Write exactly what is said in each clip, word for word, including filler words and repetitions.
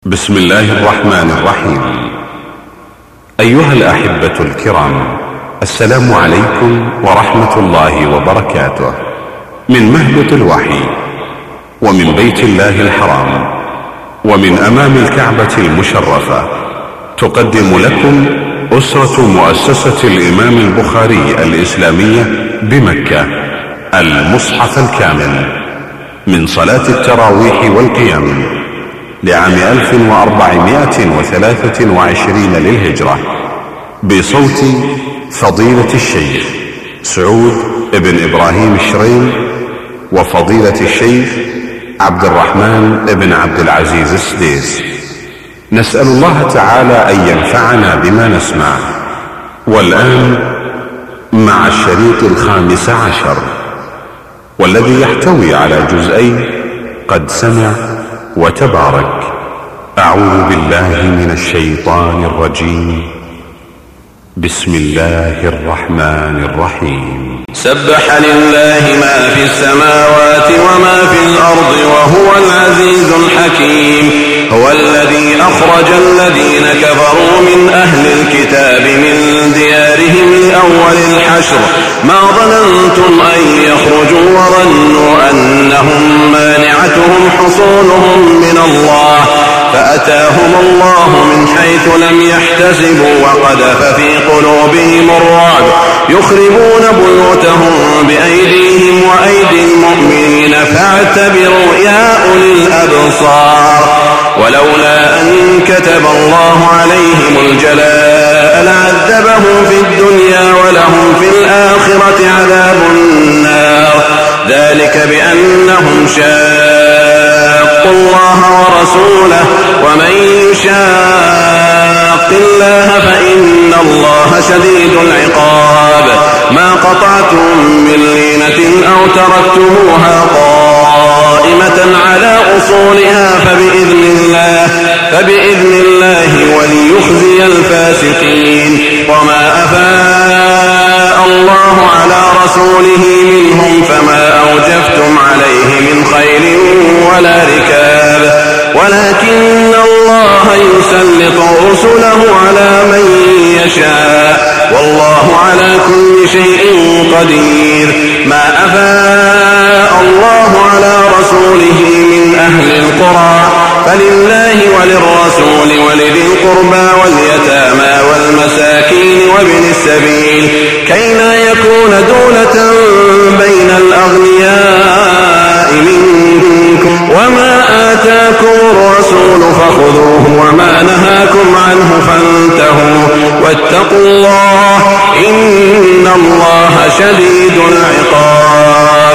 بسم الله الرحمن الرحيم. أيها الأحبة الكرام، السلام عليكم ورحمة الله وبركاته. من مهبط الوحي ومن بيت الله الحرام ومن أمام الكعبة المشرفة تقدم لكم أسرة مؤسسة الإمام البخاري الإسلامية بمكة المصحف الكامل من صلاة التراويح والقيام لعام ألف وأربعمائة وثلاثة وعشرين للهجرة، بصوت فضيلة الشيخ سعود بن إبراهيم الشريم وفضيلة الشيخ عبد الرحمن بن عبد العزيز السديس. نسأل الله تعالى أن ينفعنا بما نسمع. والآن مع الشريط الخامس عشر، والذي يحتوي على جزئين قد سمع وتبارك. أعوذ بالله من الشيطان الرجيم. بسم الله الرحمن الرحيم. سبح لله ما في السماوات وما في الأرض وهو العزيز الحكيم. هو الذي أخرج الذين كفروا من أهل الكتاب من ديارهم لأول الحشر ما ظننتم أن يخرجوا وظنوا أنهم مانعتهم حصونهم من الله فأتاهم الله من حيث لم يحتسبوا وقذف في قلوبهم الرعب يخربون بيوتهم بأيديهم وأيدي المؤمنين فاعتبروا يا أولي الأبصار. ولولا أن كتب الله عليهم الجلاء لعذبهم في الدنيا ولهم في الآخرة عذاب النار، ذلك بأنهم شاقوا الله ورسوله ومن يشاق الله فإن الله شديد العقاب. ما قطعتم من لينة أو تركتموها قائمة على أصولها فبإذن الله فبإذن الله وليخزي الفاسقين. وما أفاء الله على رسوله منهم فما أوجفتم عليه من خيل ولا ركاب ولكن الله يسلط رسله على من يشاء والله على كل شيء قدير. ما أفاء الله على رسوله من أهل القرى فلله وللرسول ولذي القربى واليتامى والمساكين وابن السبيل كي لا يكون دولة بين الأغنياء منكم. وما آتاكم الرسول فخذوه وما نهاكم عنه فانتهوا واتقوا الله إن الله شديد العقاب.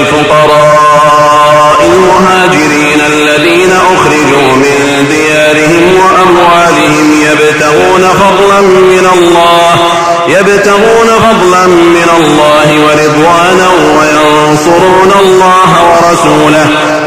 للفقراء المهاجرين الذين أخرجوا من ديارهم وأموالهم يبتغون فضلا من الله يبتغون فضلا من الله ورضوانا وينصرون الله ورسوله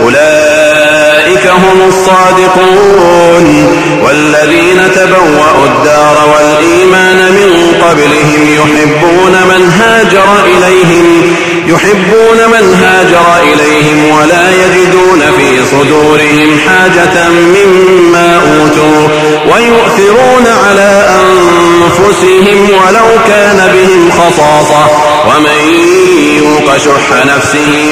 أولئك هم الصادقون. والذين تبوأوا الدار والإيمان من قبلهم يحبون من هاجر إليهم يحبون من هاجر إليهم ولا يجدون في صدورهم حاجة مما أوتوا ويؤثرون على أنفسهم ولو كان بهم خصاصة ومن يوق شح نفسه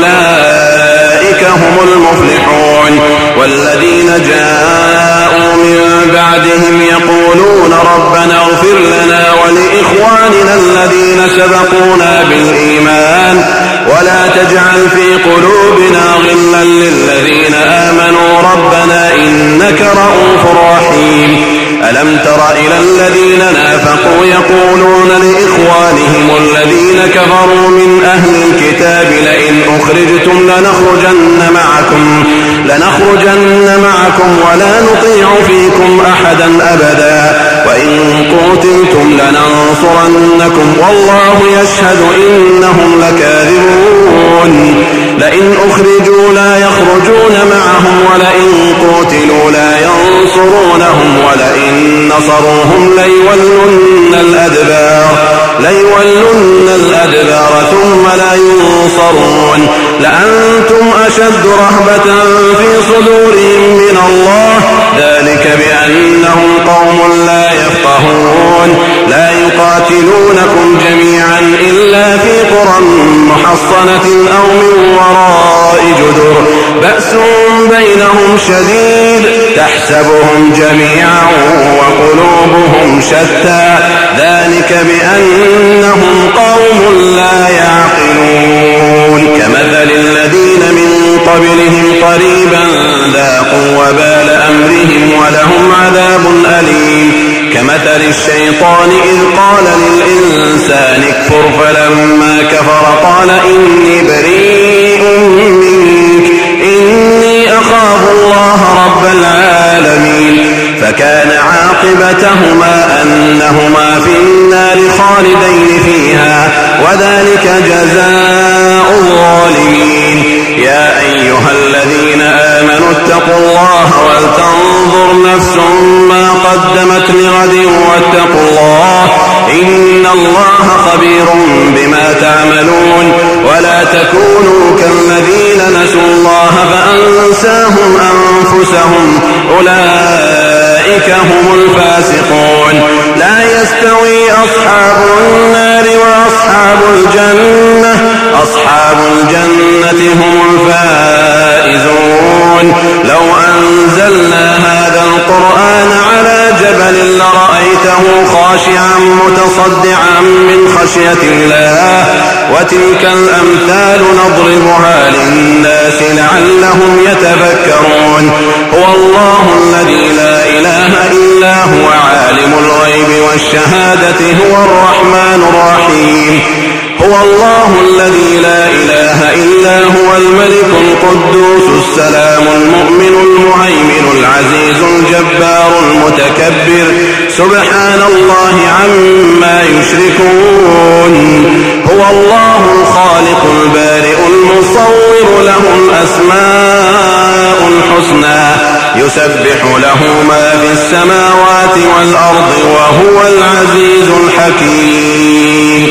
فأولئك هم المفلحون. والذين جاءوا من بعدهم يقولون ربنا اغفر لنا ولإخواننا الذين سبقونا بالإيمان ولا تجعل في قلوبنا غلا للذين آمنوا ربنا إنك رؤوف رحيم. ألم تر إلى الذين نافقوا يقولون لإخوانهم الذين كفروا من أهل الكتاب لئن أخرجتم لنخرجن معكم لنخرجن معكم ولا نطيع فيكم أحدا أبدا وإن قتلتم لننصرنكم والله يشهد إنهم لكاذبون. لئن أخرجوا لا يخرجون معهم ولئن قتلوا لا ينصرونهم ولئن نصروهم ليولن الأدبار ليولن الأدبار ثم لا ينصرون لأنتم أشد رهبة في صدورهم من الله ذلك بأنهم قوم لا يفقهون لا يقاتلونكم جميعا إلا في قرى محصنة أو من وراء جدر بأس بينهم شديد تحسبهم جميعا وقلوبهم شتى ذلك بأنهم قوم لا يعقلون كمثل الذين من قبلهم قريبا ذاقوا وبال أمرهم ولهم عذاب أليم كمثل الشيطان إذ قال للإنسان اكفر فلما كفر قال إني بريء منك إني أخاف الله رب العالمين فكان عاقبتهما أنهما في النار خالدين فيها وذلك جزاء الظالمين يا أيها الذين آمنوا اتقوا الله ولتنظر نفس ما قدمت لغد واتقوا الله إن الله خبير بما تعملون ولا تكونوا كالذين نسوا الله فأنساهم أنفسهم أولئك هم الفاسقون لا يستوي أصحاب النار وأصحاب الجنة أصحاب الجنة هم الفائزون لو أنزلنا هذا القرآن على جبل لرأيته خاشعا متصدعا من خشية الله وتلك الأمثال نضربها للناس لعلهم يتفكرون هو الله الذي لا إله إلا هو عالم الغيب والشهادة هو الرحمن الرحيم هو الله الذي لا إله إلا هو الملك القدوس السلام المؤمن المهيمن العزيز الجبار المتكبر سبحان الله عما يشركون هو الله الخالق البارئ المصور له الأسماء الحسنى يسبح له ما في السماوات والأرض وهو العزيز الحكيم